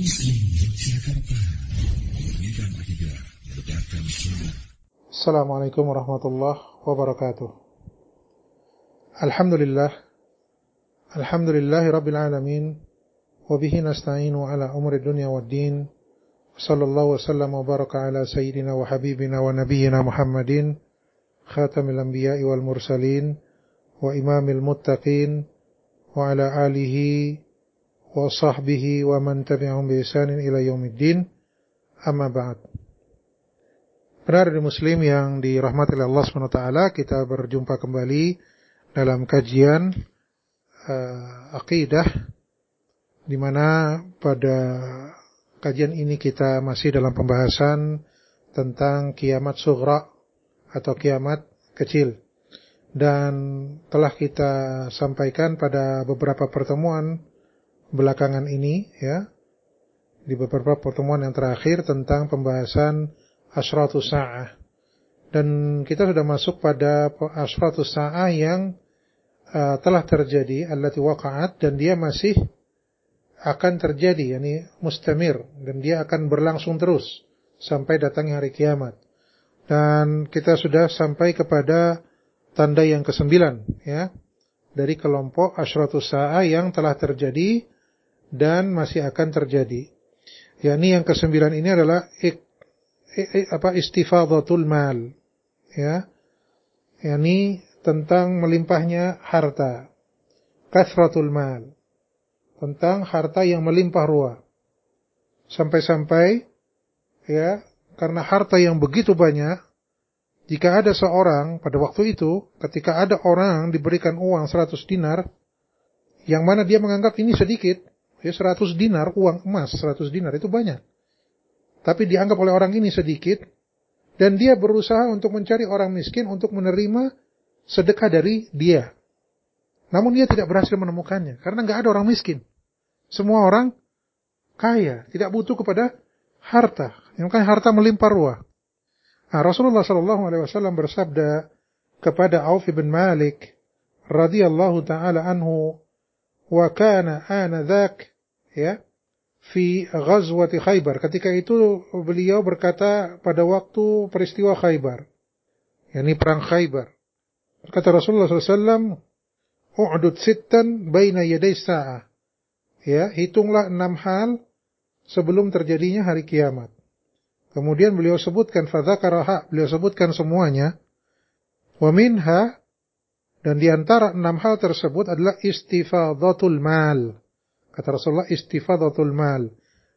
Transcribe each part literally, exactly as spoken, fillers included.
Muslim Yogyakarta, memurnikan akidah, menegakkan sunnah. Assalamualaikum warahmatullahi wabarakatuh. Alhamdulillah, alhamdulillahi rabbil alamin, wabihi nasta'inu ala umri dunya waddin, sallallahu wasallam wa baraka ala sayyidina wa habibina wa nabiyyina Muhammadin, khatamil anbiya'i wal mursalin, wa imamil muttaqin, wa ala alihi wa sahbihi wa man tabi'ahum bi ihsanin ila yaumiddin. Amma ba'd. Benar di muslim yang dirahmati oleh Allah subhanahu wa taala, kita berjumpa kembali dalam kajian uh, akidah, di mana pada kajian ini kita masih dalam pembahasan tentang kiamat sughra atau kiamat kecil. Dan telah kita sampaikan pada beberapa pertemuan belakangan ini, ya, di beberapa pertemuan yang terakhir tentang pembahasan asyratus sa'ah. Dan kita sudah masuk pada asyratus sa'ah yang uh, telah terjadi, allati waqa'at, dan dia masih akan terjadi, yakni mustamir, dan dia akan berlangsung terus sampai datangnya hari kiamat. Dan kita sudah sampai kepada tanda yang kesembilan, ya, dari kelompok asyratus sa'ah yang telah terjadi dan masih akan terjadi. Yakni yang kesembilan ini adalah ik, ik, apa istifadatul mal, ya, yakni tentang melimpahnya harta, kathratul mal, tentang harta yang melimpah ruah, sampai-sampai, ya, karena harta yang begitu banyak, jika ada seorang pada waktu itu, ketika ada orang diberikan uang seratus dinar, yang mana dia menganggap ini sedikit, ya, seratus dinar, uang emas seratus dinar itu banyak, tapi dianggap oleh orang ini sedikit, dan dia berusaha untuk mencari orang miskin untuk menerima sedekah dari dia. Namun dia tidak berhasil menemukannya, karena nggak ada orang miskin. Semua orang kaya, tidak butuh kepada harta, yang kan harta melimpah ruah. Nah, Rasulullah Shallallahu Alaihi Wasallam bersabda kepada Auf bin Malik radhiyallahu taala anhu, wa kana anadzak, ya, fi ghazwati Khaybar. Ketika itu beliau berkata pada waktu peristiwa Khaybar, yakni perang Khaybar. Kata Rasulullah sallallahu alaihi wasallam, u'dud sittan baina yaday sa'ah. Ya, hitunglah enam hal sebelum terjadinya hari kiamat. Kemudian beliau sebutkan fadzakaraha, beliau sebutkan semuanya. Wa minha, dan di antara enam hal tersebut adalah istifadatul mal. Kata Rasulullah, istifadatul mal.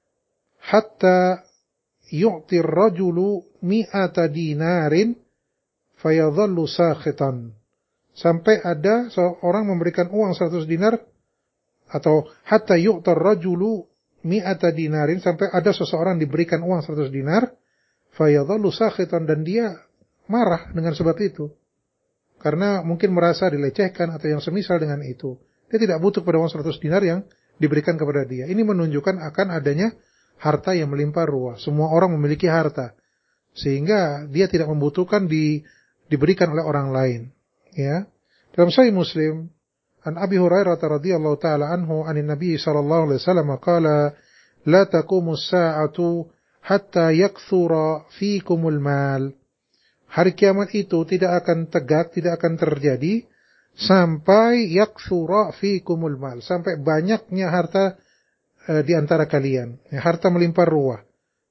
Hatta yu'tir rajulu mi'ata dinarin fayadhallu sakhitan. Sampai ada seorang memberikan uang seratus dinar, atau hatta yu'tar rajulu mi'ata dinarin, sampai ada seseorang diberikan uang seratus dinar, fayadhallu sakhitan, dan dia marah dengan sebab itu. Karena mungkin merasa dilecehkan atau yang semisal dengan itu. Dia tidak butuh pada uang seratus dinar yang diberikan kepada dia. Ini menunjukkan akan adanya harta yang melimpah ruah. Semua orang memiliki harta, sehingga dia tidak membutuhkan di, diberikan oleh orang lain. Ya. Dalam Sahih Muslim, an Abi Hurairah radhiyallahu taala anhu anin Nabi sallallahu alaihi wasallam qala, la taqumu as-sa'atu hatta yakthura fikumul mal. Hari kiamat itu tidak akan tegak, tidak akan terjadi sampai yakthura fikumul mal, sampai banyaknya harta e, di antara kalian, ya, harta melimpah ruah.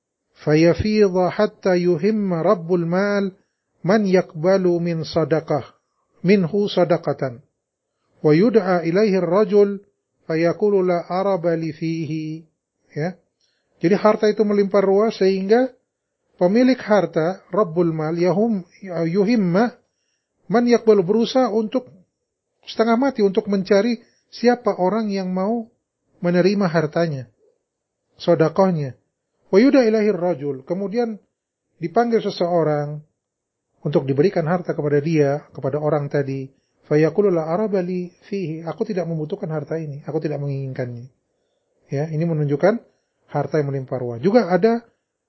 Fayafidha hatta yuhimma rabbul mal man yakbalu min sadaqah minhu sadaqatan wa yud'a ilaihi ar-rajul fayaqulu la araba li fihi. Ya. Jadi harta itu melimpah ruah sehingga pemilik harta, Rabbul Mal, yahum, yuhimma, man yakbalu, berusaha untuk setengah mati untuk mencari siapa orang yang mau menerima hartanya, sedekahnya. Wa yuda ilahir rajul, kemudian dipanggil seseorang untuk diberikan harta kepada dia, kepada orang tadi. Fayaqulu la arabali fihi, aku tidak membutuhkan harta ini, aku tidak menginginkannya. Ya, ini menunjukkan harta yang melimpah ruah. Juga ada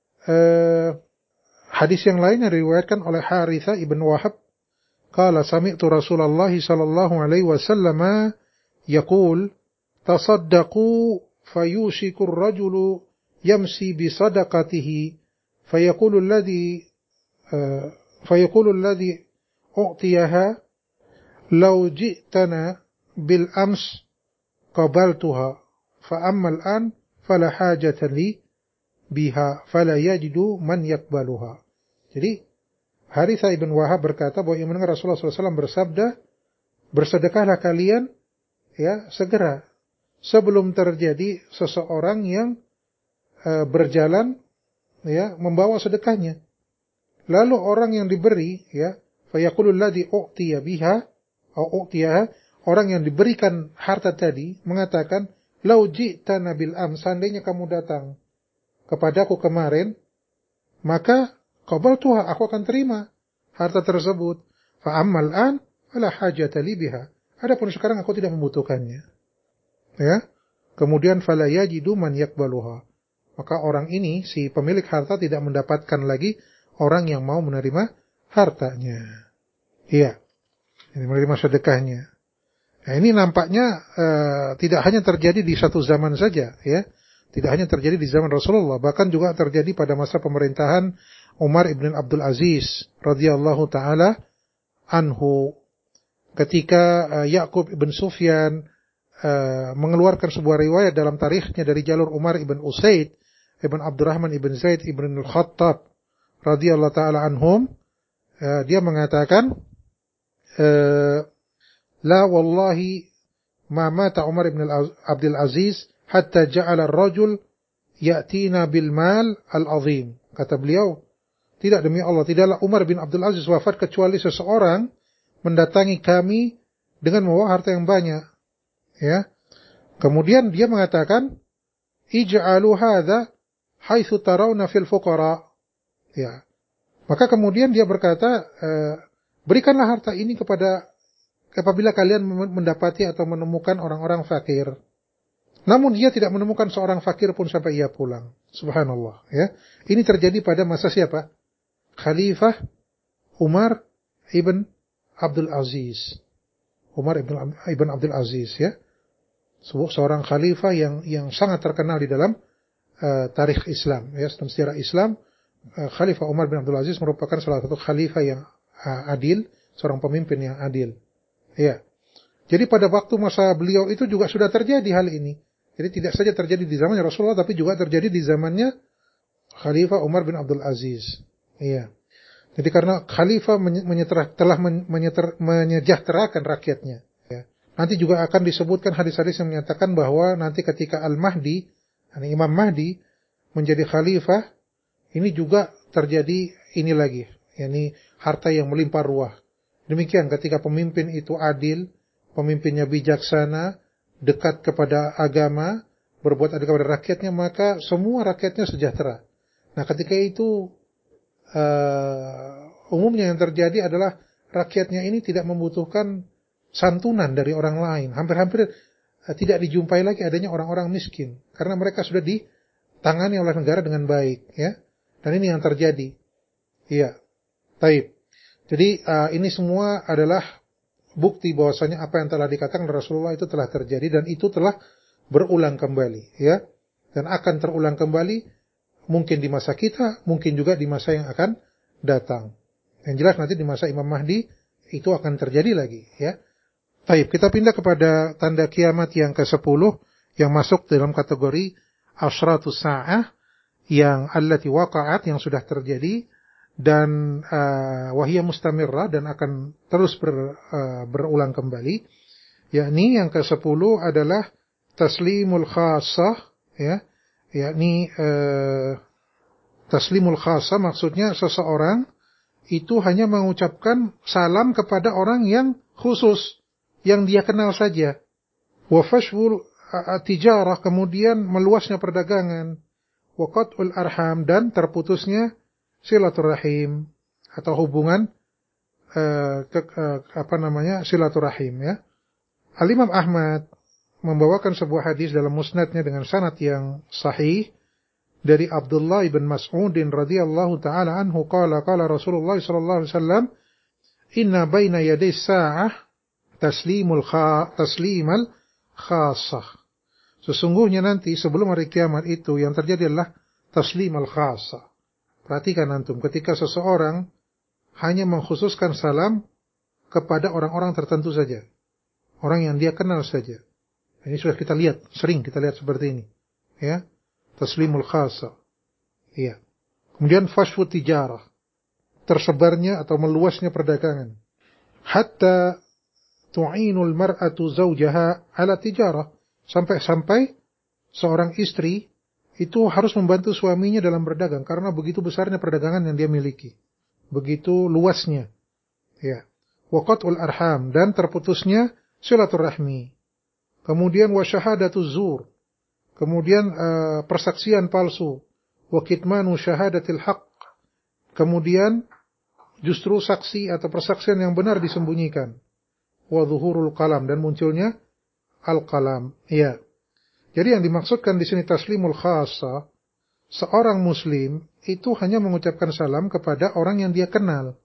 Uh, hadis yang lain yang diriwayatkan oleh Harithah ibn Wahab, qala sami'tu Rasulullah sallallahu alaihi wasallam yaqul tasaddaqu fayushiku ar-rajulu yamsi bi sadaqatihi fayaqulu alladhi uh, fayaqulu alladhi u'tiyaha law ji'tana bil ams qabaltuha fa amma al-an fala hajata li biha fala yajidu man yakbaluha. Jadi Harithah ibn Wahab berkata bahwa ia mendengar Rasulullah shallallahu alaihi wasallam bersabda, bersedekahlah kalian ya segera sebelum terjadi seseorang yang uh, berjalan ya membawa sedekahnya. Lalu orang yang diberi ya fayaqulul ladzi u'tiya biha atau u'tiyaha, orang yang diberikan harta tadi mengatakan, lau ji'tana bil am, seandainya kamu datang kepadaku kemarin, maka qabaltuha, aku akan terima harta tersebut. Fa ammal an fala hajata li biha. Adapun sekarang aku tidak membutuhkannya. Ya. Kemudian fala yajidu man yakbaluha. Maka orang ini, si pemilik harta, tidak mendapatkan lagi orang yang mau menerima hartanya. Iya. Ini menerima sedekahnya. Nah, ini nampaknya uh, tidak hanya terjadi di satu zaman saja, ya. Tidak hanya terjadi di zaman Rasulullah, bahkan juga terjadi pada masa pemerintahan Umar ibn Abdul Aziz radhiyallahu taala anhu, ketika uh, Ya'qub ibn Sufyan uh, mengeluarkan sebuah riwayat dalam tarikhnya dari jalur Umar ibn Usaid ibn Abdurrahman ibn Zaid ibn al-Khattab radhiyallahu taala anhum, uh, dia mengatakan, uh, la wallahi ma mata Umar ibn Abdul Aziz hatta ja'ala ar-rajul ya'tina bil mal al-azim. Kata beliau, tidak, demi Allah, tidaklah Umar bin Abdul Aziz wafat kecuali seseorang mendatangi kami dengan membawa harta yang banyak. Ya. Kemudian dia mengatakan, ij'alu hadza haitsu tarawna fil fuqara. Ya. Maka kemudian dia berkata, e, berikanlah harta ini kepada apabila kalian mendapati atau menemukan orang-orang fakir. Namun dia tidak menemukan seorang fakir pun sampai ia pulang. Subhanallah, ya. Ini terjadi pada masa siapa? Khalifah Umar ibn Abdul Aziz. Umar ibn, ibn Abdul Aziz, ya. Seorang khalifah yang yang sangat terkenal di dalam uh, tarikh Islam, ya, dalam sejarah Islam. Uh, Khalifah Umar bin Abdul Aziz merupakan salah satu khalifah yang uh, adil, seorang pemimpin yang adil. Ya. Jadi pada waktu masa beliau itu juga sudah terjadi hal ini. Jadi tidak saja terjadi di zamannya Rasulullah, tapi juga terjadi di zamannya Khalifah Umar bin Abdul Aziz. Iya. Jadi karena Khalifah menyeterah, telah menyeter, menyejahterakan rakyatnya. Ya. Nanti juga akan disebutkan hadis-hadis yang menyatakan bahwa nanti ketika Al-Mahdi, Imam Mahdi menjadi Khalifah, ini juga terjadi ini lagi, yakni harta yang melimpah ruah. Demikian ketika pemimpin itu adil, pemimpinnya bijaksana, dekat kepada agama, berbuat adil kepada rakyatnya, maka semua rakyatnya sejahtera. Nah, ketika itu uh, umumnya yang terjadi adalah rakyatnya ini tidak membutuhkan santunan dari orang lain. Hampir-hampir uh, tidak dijumpai lagi adanya orang-orang miskin, karena mereka sudah ditangani oleh negara dengan baik, ya. Dan ini yang terjadi. Iya. Taib. Jadi uh, ini semua adalah bukti bahwasanya apa yang telah dikatakan Rasulullah itu telah terjadi dan itu telah berulang kembali, ya. Dan akan terulang kembali mungkin di masa kita, mungkin juga di masa yang akan datang. Yang jelas nanti di masa Imam Mahdi itu akan terjadi lagi, ya. Baik, kita pindah kepada tanda kiamat yang kesepuluh yang masuk dalam kategori asyratus sa'ah, yang allati waqa'at, yang sudah terjadi, dan uh, wahiyah mustamirrah, dan akan terus ber, uh, berulang kembali. Yakni yang kesepuluh adalah taslimul khassah, ya. Yakni uh, taslimul khassah maksudnya seseorang itu hanya mengucapkan salam kepada orang yang khusus, yang dia kenal saja. Wa fashwul tijarah, kemudian meluasnya perdagangan. Wa qat'ul arham, dan terputusnya silaturahim atau hubungan uh, ke, uh, apa namanya silaturahim, ya. Al-Imam Ahmad membawakan sebuah hadis dalam musnadnya dengan sanad yang sahih dari Abdullah bin Mas'ud radhiyallahu taala anhu qala qala Rasulullah sallallahu alaihi wasallam inna baina yaday sa'ah taslimul kha taslimal khassah. Sesungguhnya nanti sebelum hari kiamat itu yang terjadi adalah taslim al-khassa. Perhatikan antum, ketika seseorang hanya mengkhususkan salam kepada orang-orang tertentu saja. Orang yang dia kenal saja. Ini sudah kita lihat, sering kita lihat seperti ini. Ya, taslimul khassa. Iya. Kemudian fashfu tijarah. Tersebarnya atau meluasnya perdagangan. Hatta tu'inul mar'atu zawjaha ala tijarah. Sampai-sampai seorang istri itu harus membantu suaminya dalam berdagang. Karena begitu besarnya perdagangan yang dia miliki. Begitu luasnya. Ya. Wa qat'ul arham. Dan terputusnya silaturahmi. Kemudian wa syahadatuz zur. Kemudian uh, persaksian palsu. Wa kitmanu syahadatil haqq. Kemudian justru saksi atau persaksian yang benar disembunyikan. Wa zuhurul qalam, dan munculnya al-qalam. Ya. Jadi yang dimaksudkan di sini taslimul khassa, seorang muslim itu hanya mengucapkan salam kepada orang yang dia kenal.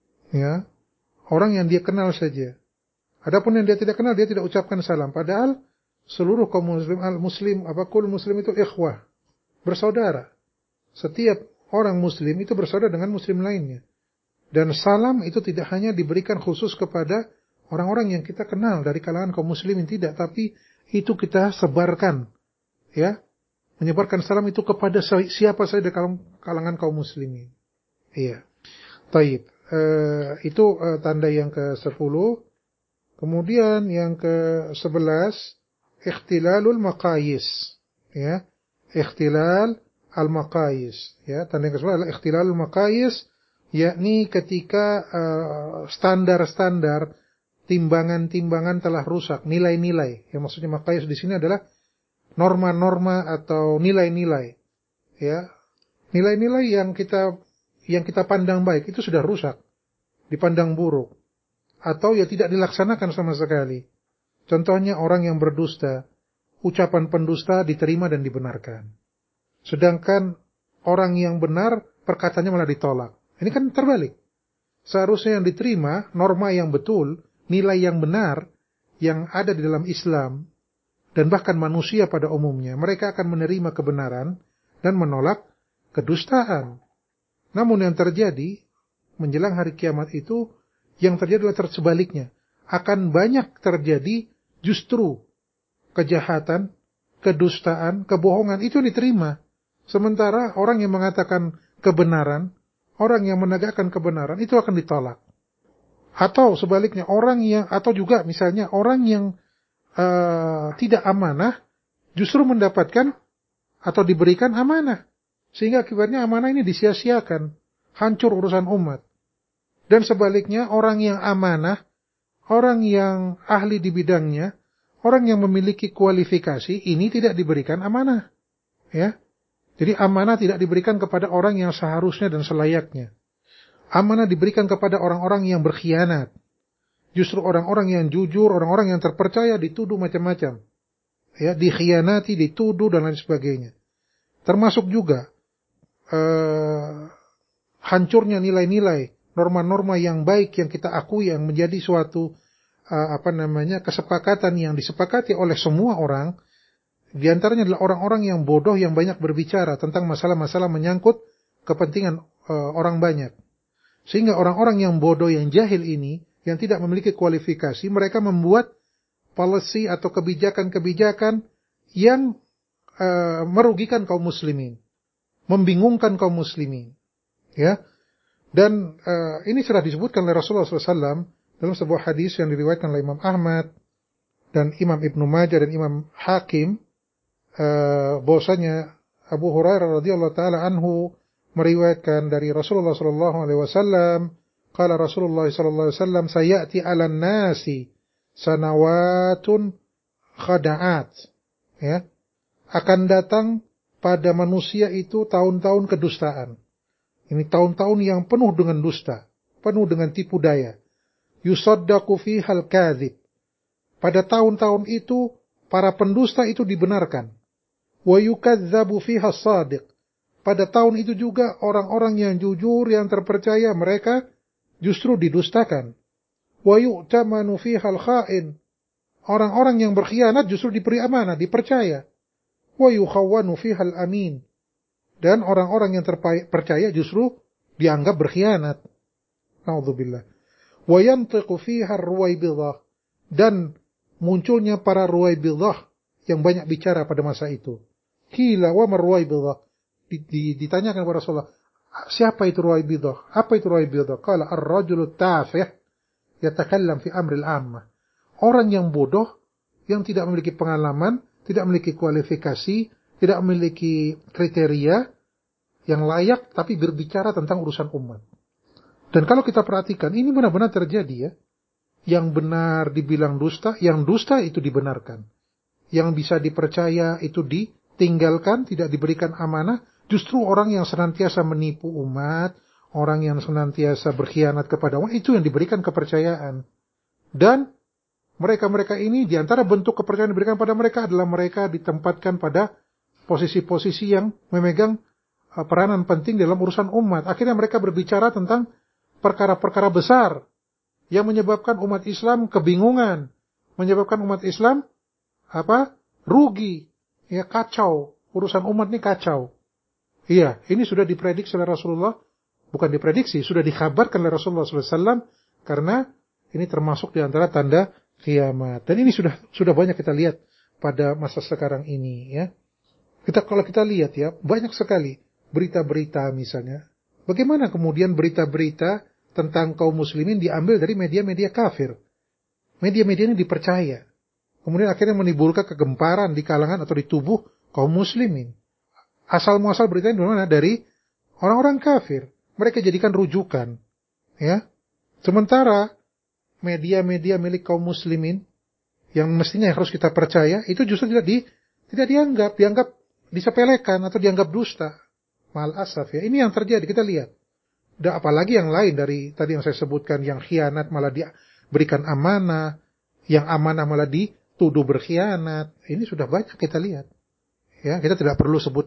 Ya. Orang yang dia kenal saja. Adapun yang dia tidak kenal, dia tidak ucapkan salam. Padahal seluruh kaum muslim, al-muslim, apa kul muslim itu ikhwah, bersaudara. Setiap orang muslim itu bersaudara dengan muslim lainnya. Dan salam itu tidak hanya diberikan khusus kepada orang-orang yang kita kenal dari kalangan kaum muslimin, tidak, tapi itu kita sebarkan. Ya, menyebarkan salam itu kepada siapa saja dari kalangan kaum muslimin. Iya. Taib. Uh, itu uh, tanda yang ke sepuluh. Kemudian yang ke sebelas, ikhtilalul maqayis. Ya, ikhtilal al-maqayis. Ya, tanda yang ke sebelas adalah ikhtilalul maqayis, yakni ketika standar-standar uh, timbangan-timbangan telah rusak, nilai-nilai. Yang maksudnya maqayis di sini adalah norma-norma atau nilai-nilai. Ya, nilai-nilai yang kita yang kita pandang baik itu sudah rusak, dipandang buruk. Atau ya tidak dilaksanakan sama sekali. Contohnya orang yang berdusta, ucapan pendusta diterima dan dibenarkan. Sedangkan orang yang benar, perkataannya malah ditolak. Ini kan terbalik. Seharusnya yang diterima, norma yang betul, nilai yang benar, yang ada di dalam Islam, dan bahkan manusia pada umumnya, mereka akan menerima kebenaran dan menolak kedustaan. Namun yang terjadi, menjelang hari kiamat itu, yang terjadi adalah tersebaliknya. Akan banyak terjadi justru kejahatan, kedustaan, kebohongan, itu diterima. Sementara orang yang mengatakan kebenaran, orang yang menegakkan kebenaran, itu akan ditolak. Atau sebaliknya, orang yang, atau juga misalnya orang yang uh, tidak amanah, justru mendapatkan atau diberikan amanah. Sehingga akibatnya amanah ini disia-siakan. Hancur urusan umat. Dan sebaliknya, orang yang amanah, orang yang ahli di bidangnya, orang yang memiliki kualifikasi, ini tidak diberikan amanah. Ya. Jadi amanah tidak diberikan kepada orang yang seharusnya dan selayaknya. Amanah diberikan kepada orang-orang yang berkhianat. Justru orang-orang yang jujur, orang-orang yang terpercaya dituduh macam-macam. Ya, dikhianati, dituduh dan lain sebagainya. Termasuk juga uh, hancurnya nilai-nilai, norma-norma yang baik yang kita akui, yang menjadi suatu uh, apa namanya kesepakatan yang disepakati oleh semua orang. Di antaranya adalah orang-orang yang bodoh yang banyak berbicara tentang masalah-masalah menyangkut kepentingan uh, orang banyak. Sehingga orang-orang yang bodoh, yang jahil ini, yang tidak memiliki kualifikasi, mereka membuat policy atau kebijakan-kebijakan yang uh, merugikan kaum muslimin, membingungkan kaum muslimin. Ya. Dan uh, ini sudah disebutkan oleh Rasulullah shallallahu alaihi wasallam dalam sebuah hadis yang diriwayatkan oleh Imam Ahmad dan Imam Ibnu Majah dan Imam Hakim, uh, bahwasanya Abu Hurairah radhiyallahu taala anhu meriwayatkan dari Rasulullah sallallahu alaihi wasallam, qala Rasulullah sallallahu alaihi wasallam, sayati 'alan nasi sanawatun khada'at. Ya. Akan datang pada manusia itu tahun-tahun kedustaan. Ini tahun-tahun yang penuh dengan dusta, penuh dengan tipu daya. Yusaddaqu fihal kadzib. Pada tahun-tahun itu para pendusta itu dibenarkan. Wa yukadzabu fihas shadiq. Pada tahun itu juga orang-orang yang jujur, yang terpercaya, mereka justru didustakan. Wa yu'tamanu fihal kha'in. Orang-orang yang berkhianat justru diberi amanah, dipercaya. Wa yukhawwanu fihal amin. Dan orang-orang yang terpercaya justru dianggap berkhianat. Na'udzubillah. Wa yantiqu fiha ar-ruwaibidah. Dan munculnya para ruwaibidah yang banyak bicara pada masa itu. Qila wa mar-ruwaibidah. Ditanyakan kepada Rasulullah, siapa itu ruwaibidah? Apa itu ruwaibidah? Qala ar-rajulu tafih yatakallam fi amril ammah. Orang yang bodoh, yang tidak memiliki pengalaman, tidak memiliki kualifikasi, tidak memiliki kriteria yang layak, tapi berbicara tentang urusan umat. Dan kalau kita perhatikan, ini benar-benar terjadi ya. Yang benar dibilang dusta, yang dusta itu dibenarkan. Yang bisa dipercaya itu ditinggalkan, tidak diberikan amanah. Justru orang yang senantiasa menipu umat, orang yang senantiasa berkhianat kepada umat, itu yang diberikan kepercayaan. Dan mereka-mereka ini, di antara bentuk kepercayaan yang diberikan pada mereka adalah mereka ditempatkan pada posisi-posisi yang memegang peranan penting dalam urusan umat. Akhirnya mereka berbicara tentang perkara-perkara besar yang menyebabkan umat Islam kebingungan, menyebabkan umat Islam apa? rugi, ya kacau. Urusan umat ini kacau. Iya, ini sudah diprediksi oleh Rasulullah, bukan diprediksi, sudah dikabarkan oleh Rasulullah shallallahu alaihi wasallam, karena ini termasuk di antara tanda kiamat. Dan ini sudah sudah banyak kita lihat pada masa sekarang ini ya. Kita kalau kita lihat ya, banyak sekali berita-berita misalnya. Bagaimana kemudian berita-berita tentang kaum muslimin diambil dari media-media kafir. Media-media ini dipercaya. Kemudian akhirnya menimbulkan kegemparan di kalangan atau di tubuh kaum muslimin. Asal muasal berita ini dari mana? Dari orang-orang kafir. Mereka jadikan rujukan. Ya. Sementara media-media milik kaum muslimin yang mestinya harus kita percaya itu justru tidak di tidak dianggap, dianggap disepelekan atau dianggap dusta. Mal asaf ya. Ini yang terjadi, kita lihat. Dan apalagi yang lain dari tadi yang saya sebutkan, yang khianat malah diberikan amanah, yang amanah malah dituduh berkhianat. Ini sudah banyak kita lihat. Ya, kita tidak perlu sebut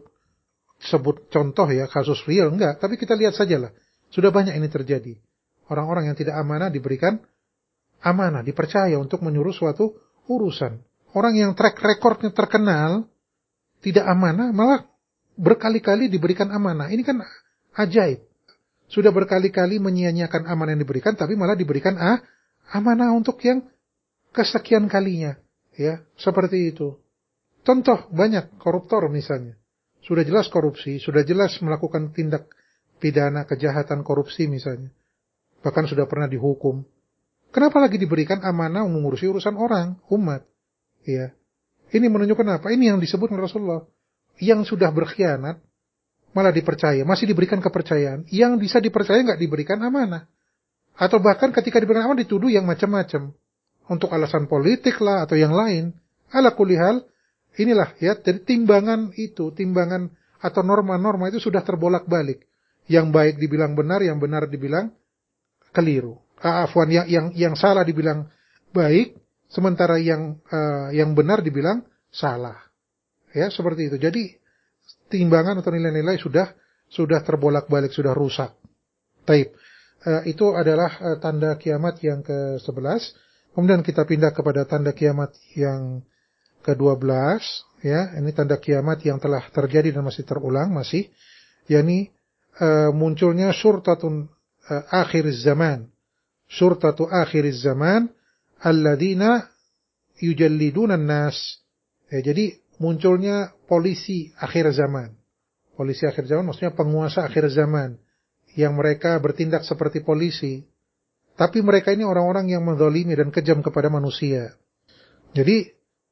sebut contoh ya, kasus real enggak, tapi kita lihat sajalah. Sudah banyak ini terjadi. Orang-orang yang tidak amanah diberikan amanah, dipercaya untuk menyuruh suatu urusan. Orang yang track recordnya terkenal, tidak amanah, malah berkali-kali diberikan amanah. Ini kan ajaib. Sudah berkali-kali menyia-nyiakan amanah yang diberikan, tapi malah diberikan ah, amanah untuk yang kesekian kalinya. Ya, seperti itu. Contoh banyak, koruptor misalnya. Sudah jelas korupsi, sudah jelas melakukan tindak pidana kejahatan korupsi misalnya. Bahkan sudah pernah dihukum. Kenapa lagi diberikan amanah mengurusi urusan orang, umat? Ya. Ini menunjukkan apa? Ini yang disebut Rasulullah. Yang sudah berkhianat, malah dipercaya, masih diberikan kepercayaan. Yang bisa dipercaya nggak diberikan amanah. Atau bahkan ketika diberikan amanah dituduh yang macam-macam. Untuk alasan politik lah atau yang lain. Ala kulli hal, inilah ya, jadi timbangan itu, timbangan atau norma-norma itu sudah terbolak-balik. Yang baik dibilang benar, yang benar dibilang keliru. Afwan, yang yang yang salah dibilang baik, sementara yang uh, yang benar dibilang salah. Ya, seperti itu. Jadi timbangan atau nilai-nilai sudah sudah terbolak-balik, sudah rusak. Taib. Uh, itu adalah uh, tanda kiamat yang ke sebelas. Kemudian kita pindah kepada tanda kiamat yang ke dua belas, ya. Ini tanda kiamat yang telah terjadi dan masih terulang, masih yakni uh, munculnya syurtatun uh, akhir zaman. Syurtatu akhir zaman alladzina yujalliduna an-nas. Ya, jadi munculnya polisi akhir zaman. Polisi akhir zaman maksudnya penguasa akhir zaman yang mereka bertindak seperti polisi. Tapi mereka ini orang-orang yang menzalimi dan kejam kepada manusia. Jadi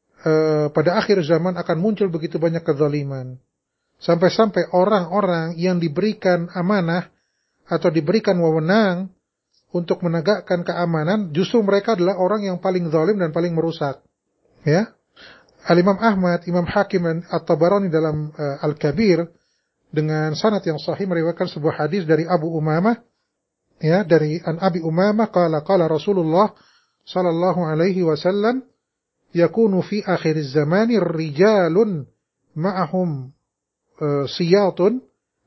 eh, pada akhir zaman akan muncul begitu banyak kezaliman. Sampai-sampai orang-orang yang diberikan amanah atau diberikan wewenang untuk menegakkan keamanan, justru mereka adalah orang yang paling zalim dan paling merusak. Ya. Al-Imam Ahmad, Imam Hakim dan At-Tabarani dalam uh, Al-Kabir dengan sanad yang sahih meriwayatkan sebuah hadis dari Abu Umamah, ya, dari An Abi Umamah qala qala Rasulullah sallallahu alaihi wasallam yakunu fi akhir az-zamani rijalun ma'ahum uh, siyatun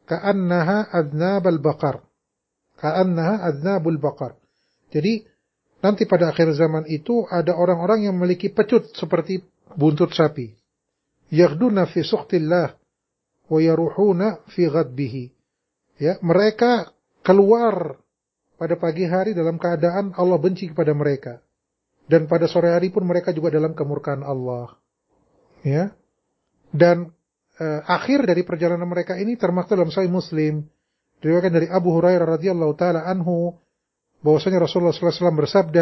ka'annaha adnab al-baqar. Ka'annaha adnabul baqar. Jadi nanti pada akhir zaman itu ada orang-orang yang memiliki pecut seperti buntut sapi. Yaghduna fi sukhtillah wa yaruhuna fi ghadbihi. Ya, mereka keluar pada pagi hari dalam keadaan Allah benci kepada mereka. Dan pada sore hari pun mereka juga dalam kemurkaan Allah. Ya. Dan eh, akhir dari perjalanan mereka ini termaktub dalam Sahih Muslim, diriwayatkan dari Abu Hurairah radhiyallahu taala anhu, bahwasanya Rasulullah sallallahu alaihi wasallam bersabda,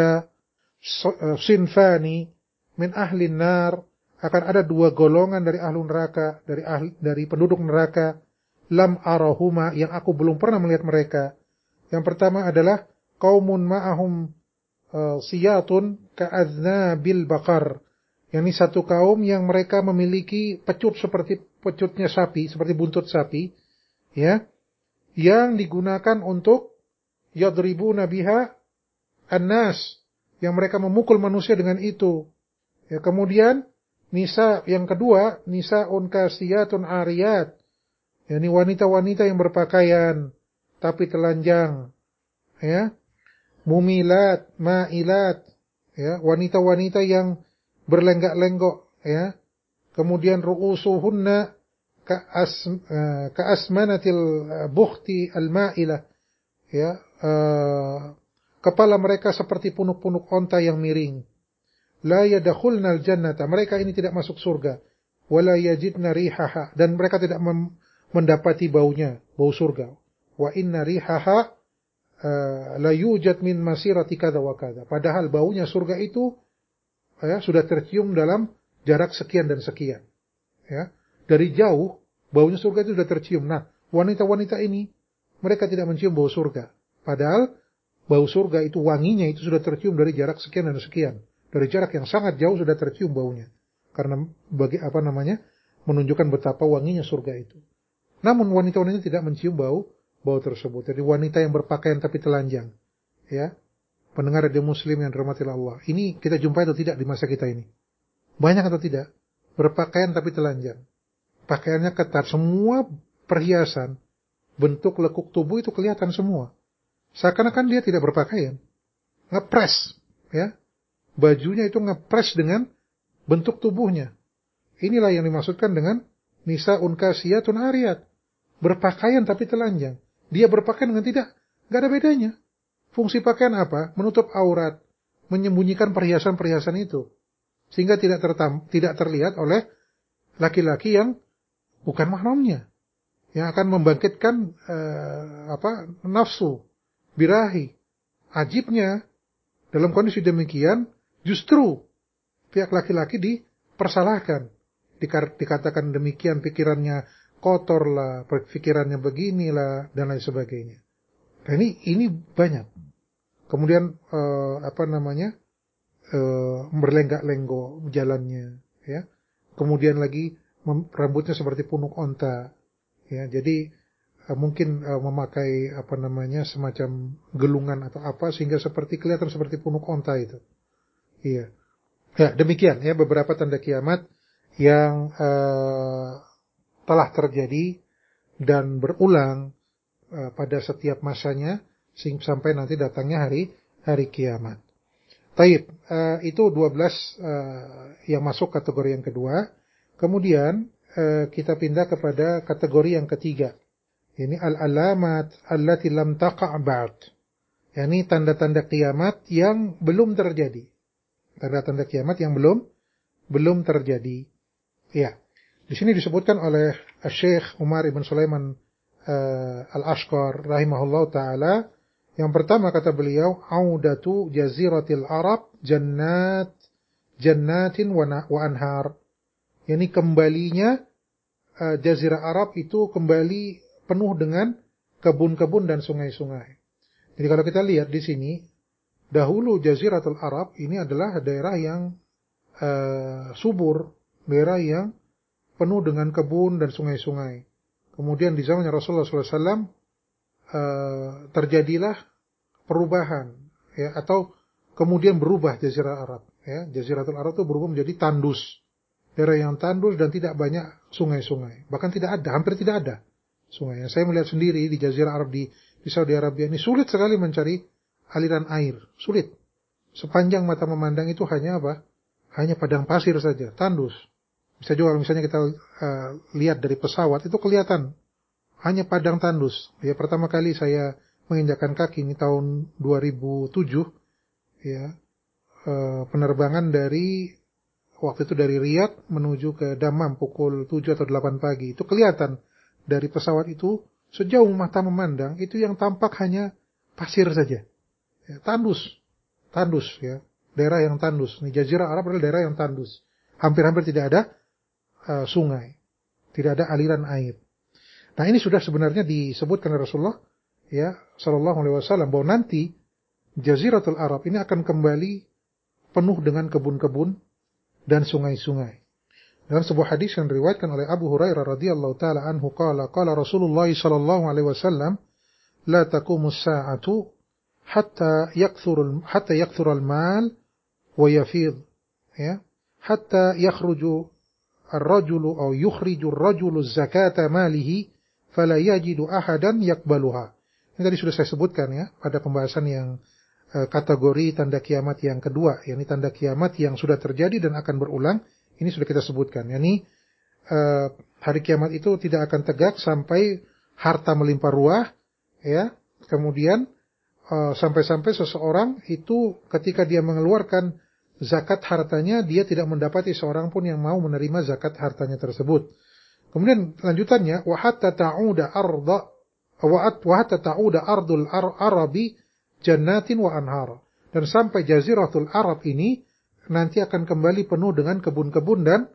"Sinfani min ahli nar," akan ada dua golongan dari ahli neraka, dari ahli, dari penduduk neraka, lam arahuma, yang aku belum pernah melihat mereka. Yang pertama adalah qaumun ma'ahum uh, siyatun ka'adznabil baqar. Yang ini satu kaum yang mereka memiliki pecut seperti pecutnya sapi, seperti buntut sapi, ya, yang digunakan untuk yadribuna biha annas, yang mereka memukul manusia dengan itu. Ya, kemudian nisa yang kedua, nisaun kasiyatun ariyat. Ya, ini wanita-wanita yang berpakaian tapi telanjang, ya. Mumilat, ma'ilat, ya, wanita-wanita yang berlenggak-lenggok, ya. Kemudian ru'usuhunna ka'as ka'asmanatil bukhti al-ma'ilah, ya. Uh, kepala mereka seperti punuk-punuk onta yang miring. La yadkhulnal jannata, mereka ini tidak masuk surga. Wala yajidna rihaha, dan mereka tidak mem- mendapati baunya, bau surga. Wa inna rihaha uh, la yujad min masirati kadza wa kadza. Padahal baunya surga itu, ya, sudah tercium dalam jarak sekian dan sekian. Ya, dari jauh baunya surga itu sudah tercium. Nah, wanita-wanita ini mereka tidak mencium bau surga. Padahal bau surga itu, wanginya itu sudah tercium dari jarak sekian dan sekian. Dari jarak yang sangat jauh sudah tercium baunya. Karena bagi apa namanya? Menunjukkan betapa wanginya surga itu. Namun wanita-wanita tidak mencium bau bau tersebut. Jadi wanita yang berpakaian tapi telanjang. Ya. Pendengar radio Muslim yang dirahmati Allah. Ini kita jumpai atau tidak di masa kita ini? Banyak atau tidak? Berpakaian tapi telanjang. Pakaiannya ketat, semua perhiasan, bentuk lekuk tubuh itu kelihatan semua. Seakan-akan dia tidak berpakaian. Ngepres, ya. Bajunya itu ngepres dengan bentuk tubuhnya. Inilah yang dimaksudkan dengan nisa'un kasiyatun ariyat. Berpakaian tapi telanjang. Dia berpakaian dengan tidak, enggak ada bedanya. Fungsi pakaian apa? Menutup aurat, menyembunyikan perhiasan-perhiasan itu, sehingga tidak tertam, tidak terlihat oleh laki-laki yang bukan mahramnya, yang akan membangkitkan uh, apa nafsu birahi. Ajibnya, dalam kondisi demikian, justru pihak laki-laki dipersalahkan. Dikatakan demikian, pikirannya kotor lah, pikirannya beginilah, dan lain sebagainya. Nah, ini ini banyak. Kemudian uh, apa namanya uh, berlenggak-lenggok jalannya, ya. Kemudian lagi mem- rambutnya seperti punuk onta, ya. Jadi uh, mungkin uh, memakai apa namanya semacam gelungan atau apa sehingga seperti kelihatan seperti punuk onta itu. Iya. Ya, demikian ya beberapa tanda kiamat yang uh, telah terjadi dan berulang uh, pada setiap masanya sampai nanti datangnya hari hari kiamat. Taib, uh, itu dua belas uh, yang masuk kategori yang kedua. Kemudian uh, kita pindah kepada kategori yang ketiga. Ini al-alamat allati lam taqa' ba'd. Yani tanda-tanda kiamat yang belum terjadi. Tanda-tanda kiamat yang belum belum terjadi. Ya. Di sini disebutkan oleh Syekh Umar ibn Sulaiman uh, Al-Ashqar rahimahullah taala. Yang pertama kata beliau, audatu jaziratil Arab jannat jannatin wa anhar. Yani kembalinya uh, jazirah Arab itu kembali penuh dengan kebun-kebun dan sungai-sungai. Jadi kalau kita lihat di sini, dahulu jaziratul Arab ini adalah daerah yang uh, subur, daerah yang penuh dengan kebun dan sungai-sungai. Kemudian di zamannya Rasulullah shallallahu alaihi wasallam Uh, terjadilah perubahan, ya, atau kemudian berubah jazirah Arab, ya. Jaziratul Arab itu berubah menjadi tandus, daerah yang tandus dan tidak banyak sungai-sungai, bahkan tidak ada, hampir tidak ada sungai. Saya melihat sendiri di jazirah Arab di, di Saudi Arabia ini sulit sekali mencari aliran air, sulit, sepanjang mata memandang itu hanya apa? Hanya padang pasir saja, tandus. Bisa juga kalau misalnya kita uh, lihat dari pesawat itu kelihatan hanya padang tandus. Ya, pertama kali saya menginjakkan kaki ini tahun dua ribu tujuh, ya, uh, penerbangan dari waktu itu dari Riyadh menuju ke Dammam pukul tujuh atau delapan pagi. Itu kelihatan dari pesawat itu sejauh mata memandang itu yang tampak hanya pasir saja, ya, tandus, tandus, ya, daerah yang tandus. Ini Jazirah Arab adalah daerah yang tandus, hampir-hampir tidak ada uh, sungai, tidak ada aliran air. Nah, ini sudah sebenarnya disebutkan oleh Rasulullah, ya, Shallallahu Alaihi Wasallam, bahwa nanti Jaziratul Arab ini akan kembali penuh dengan kebun-kebun dan sungai-sungai. Dalam sebuah hadis yang diriwayatkan oleh Abu Hurairah radhiyallahu taala anhu, qala qala Rasulullah Shallallahu Alaihi Wasallam, la taqumu as-sa'atu hatta yakthuru hatta yakthura al-mal wa yafid, ya, hatta yakhruju ar-rajulu aw yukhriju ar-rajulu zakata malihi fala yajidu ahadan yaqbaluha. Ini tadi sudah saya sebutkan, ya, pada pembahasan yang uh, kategori tanda kiamat yang kedua, yakni tanda kiamat yang sudah terjadi dan akan berulang. Ini sudah kita sebutkan, yakni uh, hari kiamat itu tidak akan tegak sampai harta melimpah ruah, ya. Kemudian uh, sampai-sampai seseorang itu ketika dia mengeluarkan zakat hartanya, dia tidak mendapati seorang pun yang mau menerima zakat hartanya tersebut. Kemudian lanjutannya, wa hatta ta'uda arda wa hatta ta'uda ardul arabi jannatin wa anhar. Dan sampai Jaziratul Arab ini nanti akan kembali penuh dengan kebun-kebun dan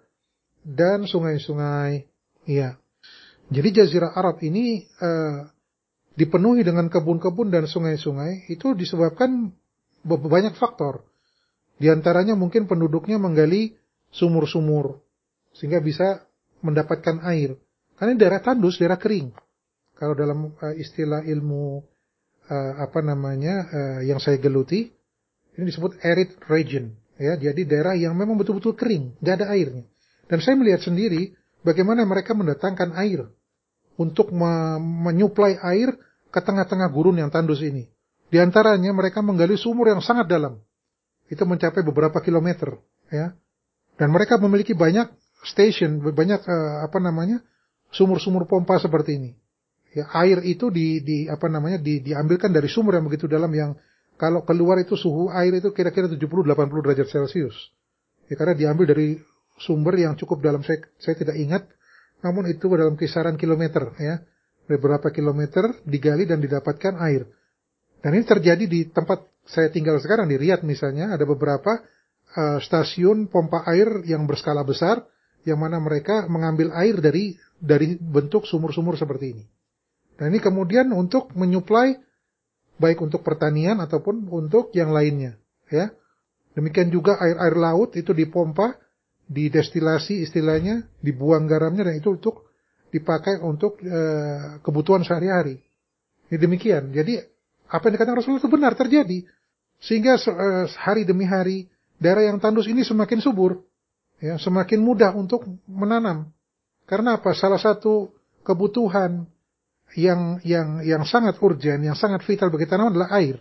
dan sungai-sungai. Iya. Jadi Jazirah Arab ini uh, dipenuhi dengan kebun-kebun dan sungai-sungai itu disebabkan banyak faktor. Di antaranya mungkin penduduknya menggali sumur-sumur sehingga bisa mendapatkan air. Karena daerah tandus, daerah kering. Kalau dalam uh, istilah ilmu uh, apa namanya uh, yang saya geluti, ini disebut arid region, ya. Jadi daerah yang memang betul-betul kering, tidak ada airnya. Dan saya melihat sendiri bagaimana mereka mendatangkan air untuk me- menyuplai air ke tengah-tengah gurun yang tandus ini. Di antaranya mereka menggali sumur yang sangat dalam. Itu mencapai beberapa kilometer, ya. Dan mereka memiliki banyak station, banyak uh, apa namanya? sumur-sumur pompa seperti ini. Ya, air itu di di apa namanya? di diambilkan dari sumur yang begitu dalam, yang kalau keluar itu suhu air itu kira-kira tujuh puluh sampai delapan puluh derajat Celcius. Ya, karena diambil dari sumber yang cukup dalam, saya, saya tidak ingat, namun itu dalam kisaran kilometer, ya. Beberapa kilometer digali dan didapatkan air. Dan ini terjadi di tempat saya tinggal sekarang di Riyadh misalnya, ada beberapa uh, stasiun pompa air yang berskala besar, yang mana mereka mengambil air dari dari bentuk sumur-sumur seperti ini. Dan ini kemudian untuk menyuplai baik untuk pertanian ataupun untuk yang lainnya, ya. Demikian juga air-air laut itu dipompa, didestilasi istilahnya, dibuang garamnya, dan itu untuk dipakai untuk uh, kebutuhan sehari-hari. Ini demikian. Jadi apa yang dikatakan Rasulullah itu benar terjadi. Sehingga uh, hari demi hari daerah yang tandus ini semakin subur, ya, semakin mudah untuk menanam. Karena apa? Salah satu kebutuhan yang yang yang sangat urgen, yang sangat vital bagi tanaman adalah air.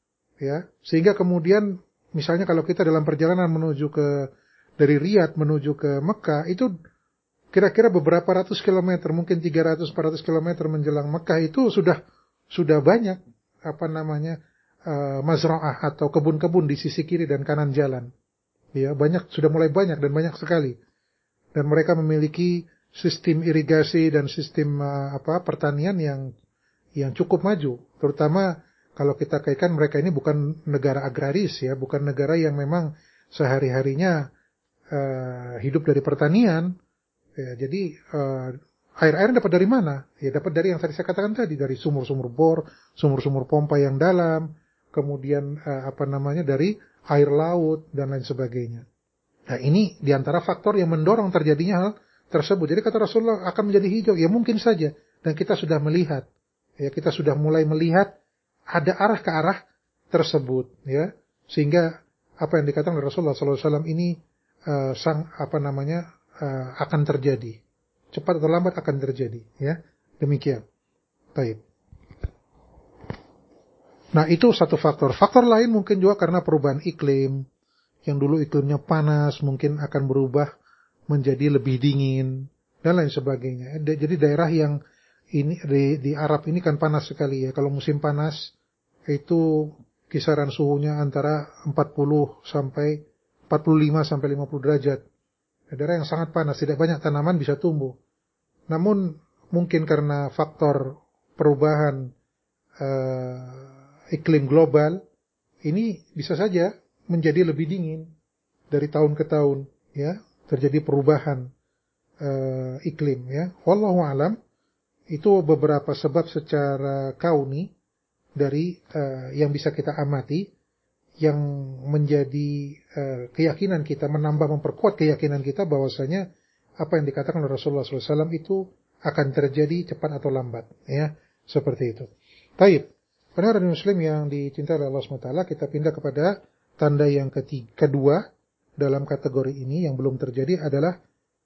Ya, sehingga kemudian misalnya kalau kita dalam perjalanan menuju ke dari Riyadh menuju ke Mekah, itu kira-kira beberapa ratus kilometer, mungkin tiga ratus sampai empat ratus kilometer menjelang Mekah itu sudah sudah banyak apa namanya uh, mazra'ah atau kebun-kebun di sisi kiri dan kanan jalan. Ya, banyak, sudah mulai banyak dan banyak sekali. Dan mereka memiliki sistem irigasi dan sistem uh, apa pertanian yang yang cukup maju. Terutama kalau kita kaitkan mereka ini bukan negara agraris, ya, bukan negara yang memang sehari-harinya uh, hidup dari pertanian. Ya, jadi uh, air-air dapat dari mana? Ya, dapat dari yang tadi saya katakan tadi, dari sumur-sumur bor, sumur-sumur pompa yang dalam, kemudian uh, apa namanya dari air laut dan lain sebagainya. Nah, ini diantara faktor yang mendorong terjadinya hal tersebut. Jadi kata Rasulullah akan menjadi hijau, ya mungkin saja. Dan kita sudah melihat, ya kita sudah mulai melihat ada arah ke arah tersebut, ya. Sehingga apa yang dikatakan oleh Rasulullah sallallahu alaihi wasallam ini uh, sang apa namanya uh, akan terjadi. Cepat atau lambat akan terjadi, ya. Demikian. Baik. Nah, itu satu faktor. Faktor lain mungkin juga karena perubahan iklim. Yang dulu iklimnya panas, mungkin akan berubah menjadi lebih dingin, dan lain sebagainya. Jadi daerah yang ini di, di Arab ini kan panas sekali ya. Kalau musim panas, itu kisaran suhunya antara empat puluh sampai empat puluh lima sampai lima puluh derajat. Daerah yang sangat panas, tidak banyak tanaman bisa tumbuh. Namun mungkin karena faktor perubahan uh, iklim global, ini bisa saja menjadi lebih dingin dari tahun ke tahun, ya, terjadi perubahan uh, iklim, ya. Wallahu alam, itu beberapa sebab secara kauni dari uh, yang bisa kita amati, yang menjadi uh, keyakinan kita, menambah memperkuat keyakinan kita bahwasanya apa yang dikatakan oleh Rasulullah shallallahu alaihi wasallam itu akan terjadi cepat atau lambat, ya, seperti itu. Taib, pendengar Muslim yang dicintai oleh Allah subhanahu wa taala, kita pindah kepada tanda yang ketiga, kedua dalam kategori ini yang belum terjadi adalah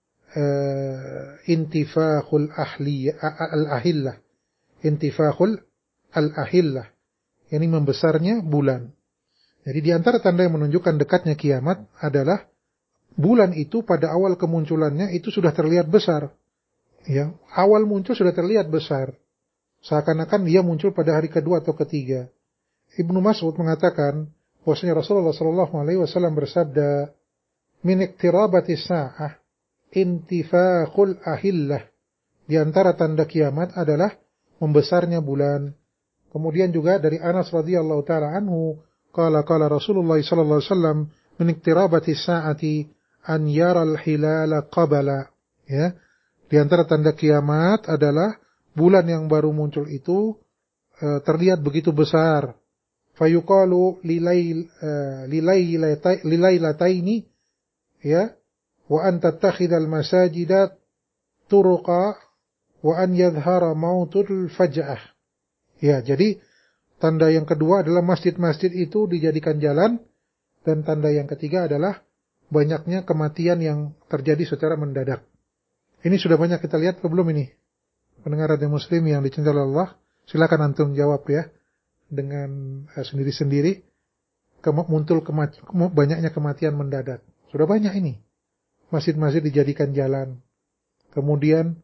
uh, intifakhul ahli al-ahillah, intifakhul al-ahillah, yakni membesarnya bulan. Jadi di antara tanda yang menunjukkan dekatnya kiamat adalah bulan itu pada awal kemunculannya itu sudah terlihat besar. Ya, awal muncul sudah terlihat besar. Seakan-akan dia muncul pada hari kedua atau ketiga. Ibnu Mas'ud mengatakan bahwasanya Rasulullah sallallahu alaihi wasallam bersabda, "Min iqtirabatis sa'ah intifakhul ahillah." Di antara tanda kiamat adalah membesarnya bulan. Kemudian juga dari Anas radhiyallahu taala anhu, qala qala Rasulullah sallallahu alaihi wasallam, "Min iqtirabatis sa'ati an yara al-hilala qabala." Ya. Di antara tanda kiamat adalah bulan yang baru muncul itu uh, terlihat begitu besar. Fayuqalu lilail uh, lilailataini, ya, wa an tattakhidal masajida turuqa wa an yadhhara mautul faj'ah. Ya, jadi tanda yang kedua adalah masjid-masjid itu dijadikan jalan, dan tanda yang ketiga adalah banyaknya kematian yang terjadi secara mendadak. Ini sudah banyak kita lihat atau belum ini? Pendengar radio Muslim yang dicintai Allah, silakan antum jawab ya dengan uh, sendiri-sendiri. Kem- muncul kemati- banyaknya kematian mendadak. Sudah banyak ini. Masjid-masjid dijadikan jalan. Kemudian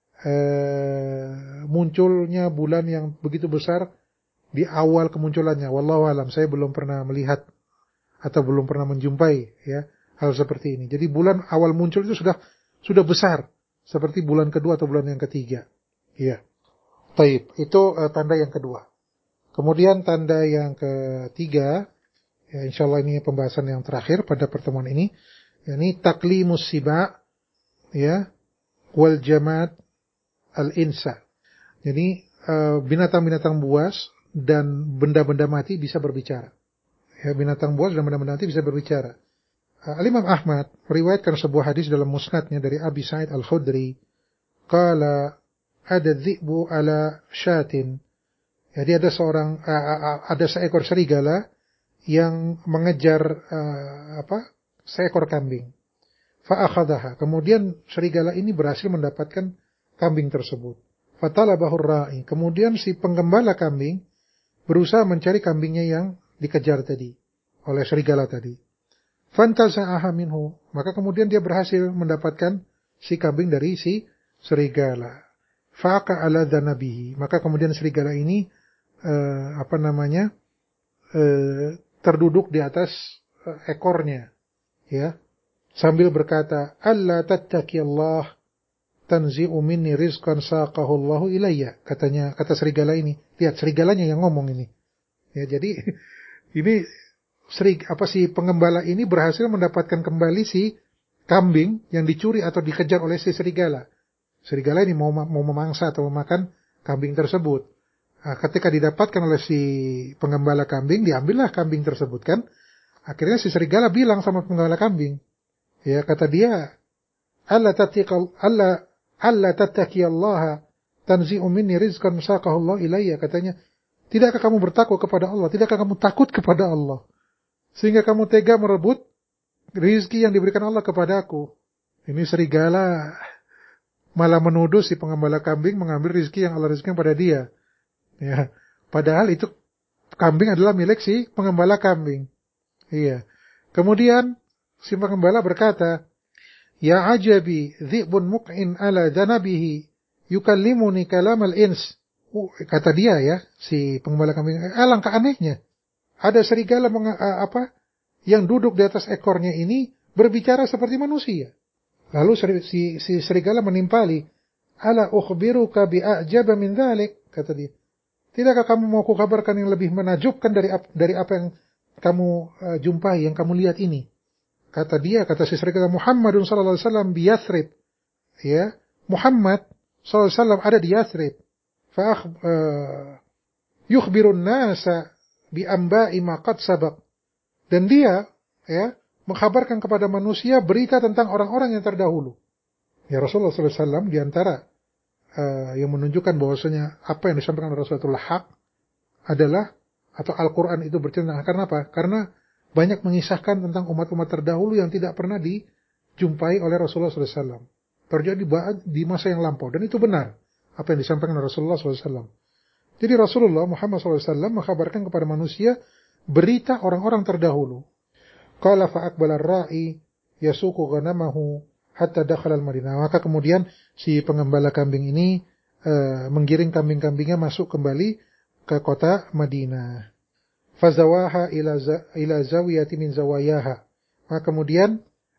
uh, munculnya bulan yang begitu besar di awal kemunculannya. Wallahu alam, saya belum pernah melihat atau belum pernah menjumpai ya hal seperti ini. Jadi bulan awal muncul itu sudah sudah besar, seperti bulan kedua atau bulan yang ketiga. Iya. Taib, itu uh, tanda yang kedua. Kemudian tanda yang ketiga, ya insyaallah ini pembahasan yang terakhir pada pertemuan ini, yakni taklimus siba, ya, wal jamad al-insa. Jadi uh, binatang-binatang buas dan benda-benda mati bisa berbicara. Ya, binatang buas dan benda-benda mati bisa berbicara. Uh, Al-Imam Ahmad meriwayatkan sebuah hadis dalam musnadnya dari Abi Sa'id Al-Khudri, qala ada dhi'bu ala syatin. Jadi ada seorang uh, ada seekor serigala yang mengejar uh, apa? seekor kambing. Fa akhadhaha. Kemudian serigala ini berhasil mendapatkan kambing tersebut. Fatalabahu ar-ra'i. Kemudian si penggembala kambing berusaha mencari kambingnya yang dikejar tadi oleh serigala tadi. Fantaza'aha minhu. Maka kemudian dia berhasil mendapatkan si kambing dari si serigala. Faqa ala dhanabihi. Maka kemudian serigala ini uh, apa namanya uh, terduduk di atas uh, ekornya, ya, sambil berkata, "Alla tattaqi Allah tanzi'u minni rizqan saqahu Allahu ilayya." Katanya, kata serigala ini. Lihat, serigalanya yang ngomong ini. Ya, jadi ini serig apa sih pengembala ini berhasil mendapatkan kembali si kambing yang dicuri atau dikejar oleh si serigala. Serigala ini mau mau memangsa atau memakan kambing tersebut. Nah, ketika didapatkan oleh si penggembala kambing, diambillah kambing tersebut kan. Akhirnya si serigala bilang sama penggembala kambing, ya, kata dia, "Alla tattaqi alla alla tattaqi Allah tanzi'u minni rizqan saqahu Allah ilayya." Katanya, "Tidakkah kamu bertakwa kepada Allah? Tidakkah kamu takut kepada Allah sehingga kamu tega merebut rezeki yang diberikan Allah kepadaku?" Ini serigala malah menuduh si pengembala kambing mengambil rezeki yang Allah rezekikan pada dia. Ya, padahal itu kambing adalah milik si pengembala kambing. Iya. Kemudian si pengembala berkata, "Ya ajabi, dhi'bun muq'in ala dhanabihi, yukallimuni kalamal ins." Uh, kata dia ya, si pengembala kambing, alangkah anehnya. Ada serigala meng, uh, apa yang duduk di atas ekornya ini berbicara seperti manusia. Lalu si, si serigala menimpali, "Ala ukhbiruka bi'ajaba min dhalik," kata dia. "Tidakkah kamu mau kukabarkan yang lebih menakjubkan dari dari apa yang kamu uh, jumpai, yang kamu lihat ini?" Kata dia, kata si serigala, "Muhammadun sallallahu alaihi wasallam bi Yathrib." Ya, Muhammad sallallahu alaihi wasallam ada di Yathrib. Fa uh, yukhbirun nasa bi amba'i ma qad sabaq. Dan dia ya mengkhabarkan kepada manusia berita tentang orang-orang yang terdahulu. Ya, Rasulullah sallallahu alaihi wasallam di antara uh, yang menunjukkan bahwasanya apa yang disampaikan oleh Rasulullah hak adalah, atau Al-Quran itu bercerita. Karena apa? Karena banyak mengisahkan tentang umat-umat terdahulu yang tidak pernah dijumpai oleh Rasulullah sallallahu alaihi wasallam. Terjadi di masa yang lampau. Dan itu benar apa yang disampaikan oleh Rasulullah sallallahu alaihi wasallam. Jadi Rasulullah Muhammad sallallahu alaihi wasallam mengkabarkan kepada manusia berita orang-orang terdahulu. Qala fa'aqbala ar-ra'i yasuqu ghanamahu hatta dakhala al-Madinah. Maka kemudian si pengembala kambing ini uh, menggiring kambing-kambingnya masuk kembali ke kota Madinah. Fazawaha ila za, ila zawiyati min zawayaha. Maka kemudian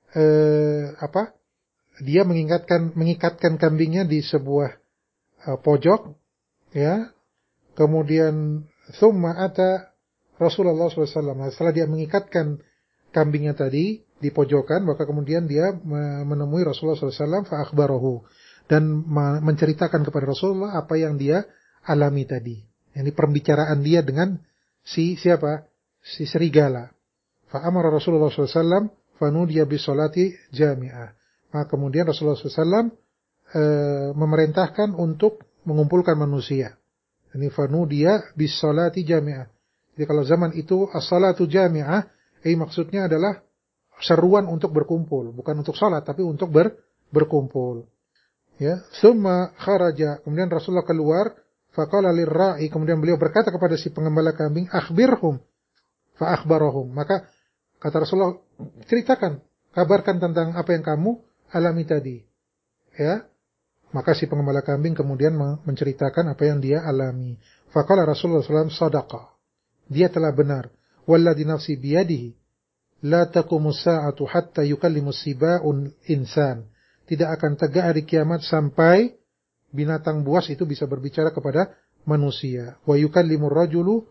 eh, apa? Dia mengikatkan mengikatkan kambingnya di sebuah uh, pojok, ya. Kemudian thumma ata Rasulullah sallallahu alaihi wasallam. Setelah dia mengikatkan kambingnya tadi di pojokan, maka kemudian dia menemui Rasulullah sallallahu alaihi wasallam fa akhbarahu, dan menceritakan kepada Rasulullah apa yang dia alami tadi. Ini pembicaraan dia dengan si siapa? Si serigala. Fa amara Rasulullah sallallahu alaihi wasallam fanudiya bisolati jami'ah. Maka kemudian Rasulullah sallallahu alaihi wasallam e, memerintahkan untuk mengumpulkan manusia. Ini fanudiya bisolati jami'ah. Jadi kalau zaman itu as-salatu jami'ah, eh maksudnya adalah seruan untuk berkumpul, bukan untuk salat tapi untuk ber, berkumpul. Ya, summa kharaja, kemudian Rasulullah keluar. Faqala lirra'i, kemudian beliau berkata kepada si pengembala kambing, akhbirhum fa akhbarahum. Maka kata Rasulullah, ceritakan, kabarkan tentang apa yang kamu alami tadi. Ya. Maka si pengembala kambing kemudian menceritakan apa yang dia alami. Faqala Rasulullah sallallahu alaihi wasallam, sadaqa. Dia telah benar. Walladhi nafsi biyadihi la taqumus sa'atu hatta yukallimus siba'un insan. Tidak akan tegak hari kiamat sampai binatang buas itu bisa berbicara kepada manusia. Wa yukallimur rajulu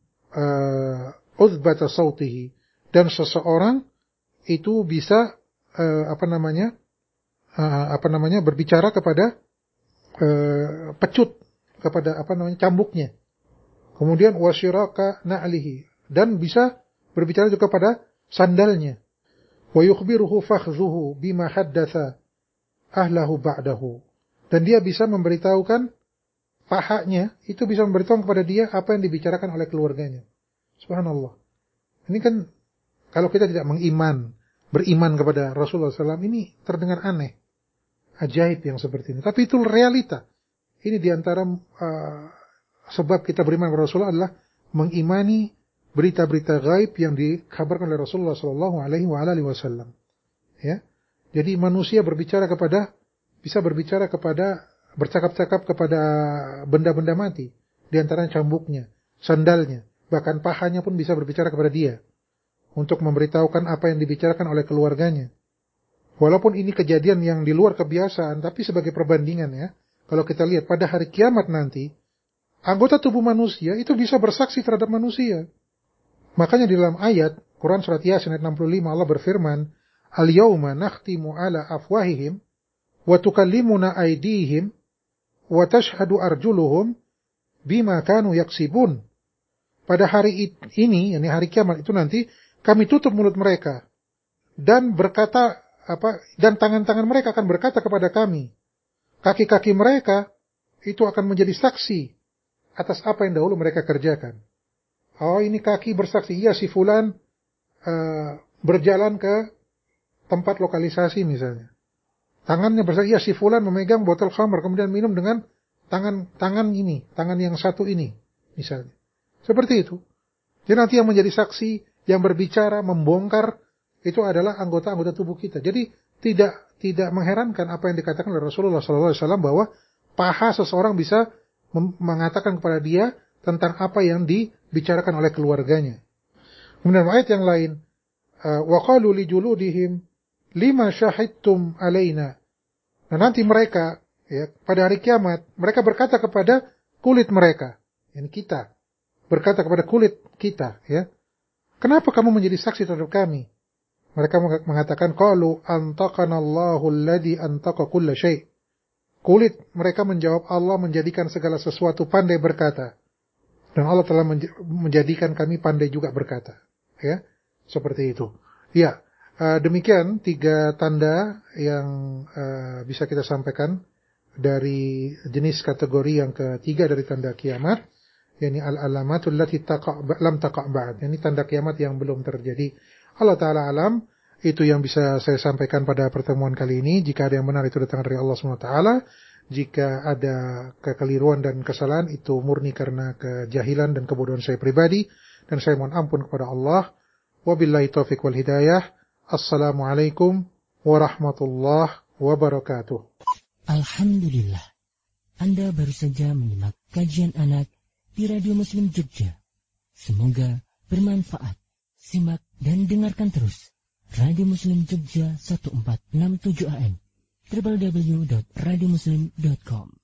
uh, uzbata sautihi. Dan seseorang itu bisa uh, apa namanya uh, apa namanya berbicara kepada uh, pecut, kepada apa namanya cambuknya. Kemudian wasyiraka na'lihi, dan bisa berbicara juga pada sandalnya. Wa yukhbiruhu fakhdhuhu bima haddatha ahlahu ba'dahu. Dan dia bisa memberitahukan pahanya, itu bisa memberitahukan kepada dia apa yang dibicarakan oleh keluarganya. Subhanallah. Ini kan kalau kita tidak mengiman, beriman kepada Rasulullah sallallahu alaihi wasallam, ini terdengar aneh, ajaib yang seperti ini. Tapi itu realita. Ini diantara uh, sebab kita beriman kepada Rasulullah adalah mengimani berita-berita gaib yang dikabarkan oleh Rasulullah sallallahu alaihi wasallam. Ya, jadi manusia berbicara kepada bisa berbicara kepada, bercakap-cakap kepada benda-benda mati. Di antaranya cambuknya, sandalnya, bahkan pahanya pun bisa berbicara kepada dia. Untuk memberitahukan apa yang dibicarakan oleh keluarganya. Walaupun ini kejadian yang di luar kebiasaan, tapi sebagai perbandingan ya. Kalau kita lihat pada hari kiamat nanti, anggota tubuh manusia itu bisa bersaksi terhadap manusia. Makanya di dalam ayat, Quran Surat Yasin ayat enam puluh lima Allah berfirman, Al-yawma nakhtimu ala afwahihim, wa tukallimuna aydihim wa tashhadu arjuluhum bima kanu yaksibun. Pada hari ini, yakni hari kiamat itu nanti, kami tutup mulut mereka dan berkata apa? Dan tangan-tangan mereka akan berkata kepada kami. Kaki-kaki mereka itu akan menjadi saksi atas apa yang dahulu mereka kerjakan. Oh, ini kaki bersaksi, iya si fulan uh, berjalan ke tempat lokalisasi misalnya. Tangannya bersaksi, ya si fulan memegang botol khamr kemudian minum dengan tangan tangan ini, tangan yang satu ini, misalnya. Seperti itu. Jadi nanti yang menjadi saksi, yang berbicara, membongkar, itu adalah anggota-anggota tubuh kita. Jadi tidak tidak mengherankan apa yang dikatakan oleh Rasulullah shallallahu alaihi wasallam bahwa paha seseorang bisa mengatakan kepada dia tentang apa yang dibicarakan oleh keluarganya. Kemudian ayat yang lain, wa qalu li juludihim lima syahidtum alaina. Nah, nanti mereka ya, pada hari kiamat mereka berkata kepada kulit mereka, yang kita berkata kepada kulit kita, ya, kenapa kamu menjadi saksi terhadap kami? Mereka mengatakan, qalu antaqanallahu alladhi antaqa kulla syai'. Kulit mereka menjawab, Allah menjadikan segala sesuatu pandai berkata. Dan Allah telah menjadikan kami pandai juga berkata. Ya, seperti itu. Ya, demikian tiga tanda yang uh, bisa kita sampaikan dari jenis kategori yang ketiga dari tanda kiamat, yakni al-alamatul lati taqa' lam taqa' ba'd. Ini tanda kiamat yang belum terjadi. Allah Ta'ala alam, itu yang bisa saya sampaikan pada pertemuan kali ini. Jika ada yang benar itu datang dari Allah subhanahu wa taala. Jika ada kekeliruan dan kesalahan itu murni karena kejahilan dan kebodohan saya pribadi. Dan saya mohon ampun kepada Allah. Wabillahi taufiq wal hidayah. Assalamualaikum warahmatullahi wabarakatuh. Alhamdulillah. Anda baru saja menyimak kajian anak di Radio Muslim Jogja. Semoga bermanfaat. Simak dan dengarkan terus Radio Muslim Jogja seribu empat ratus enam puluh tujuh A M w w w titik radio muslim titik com.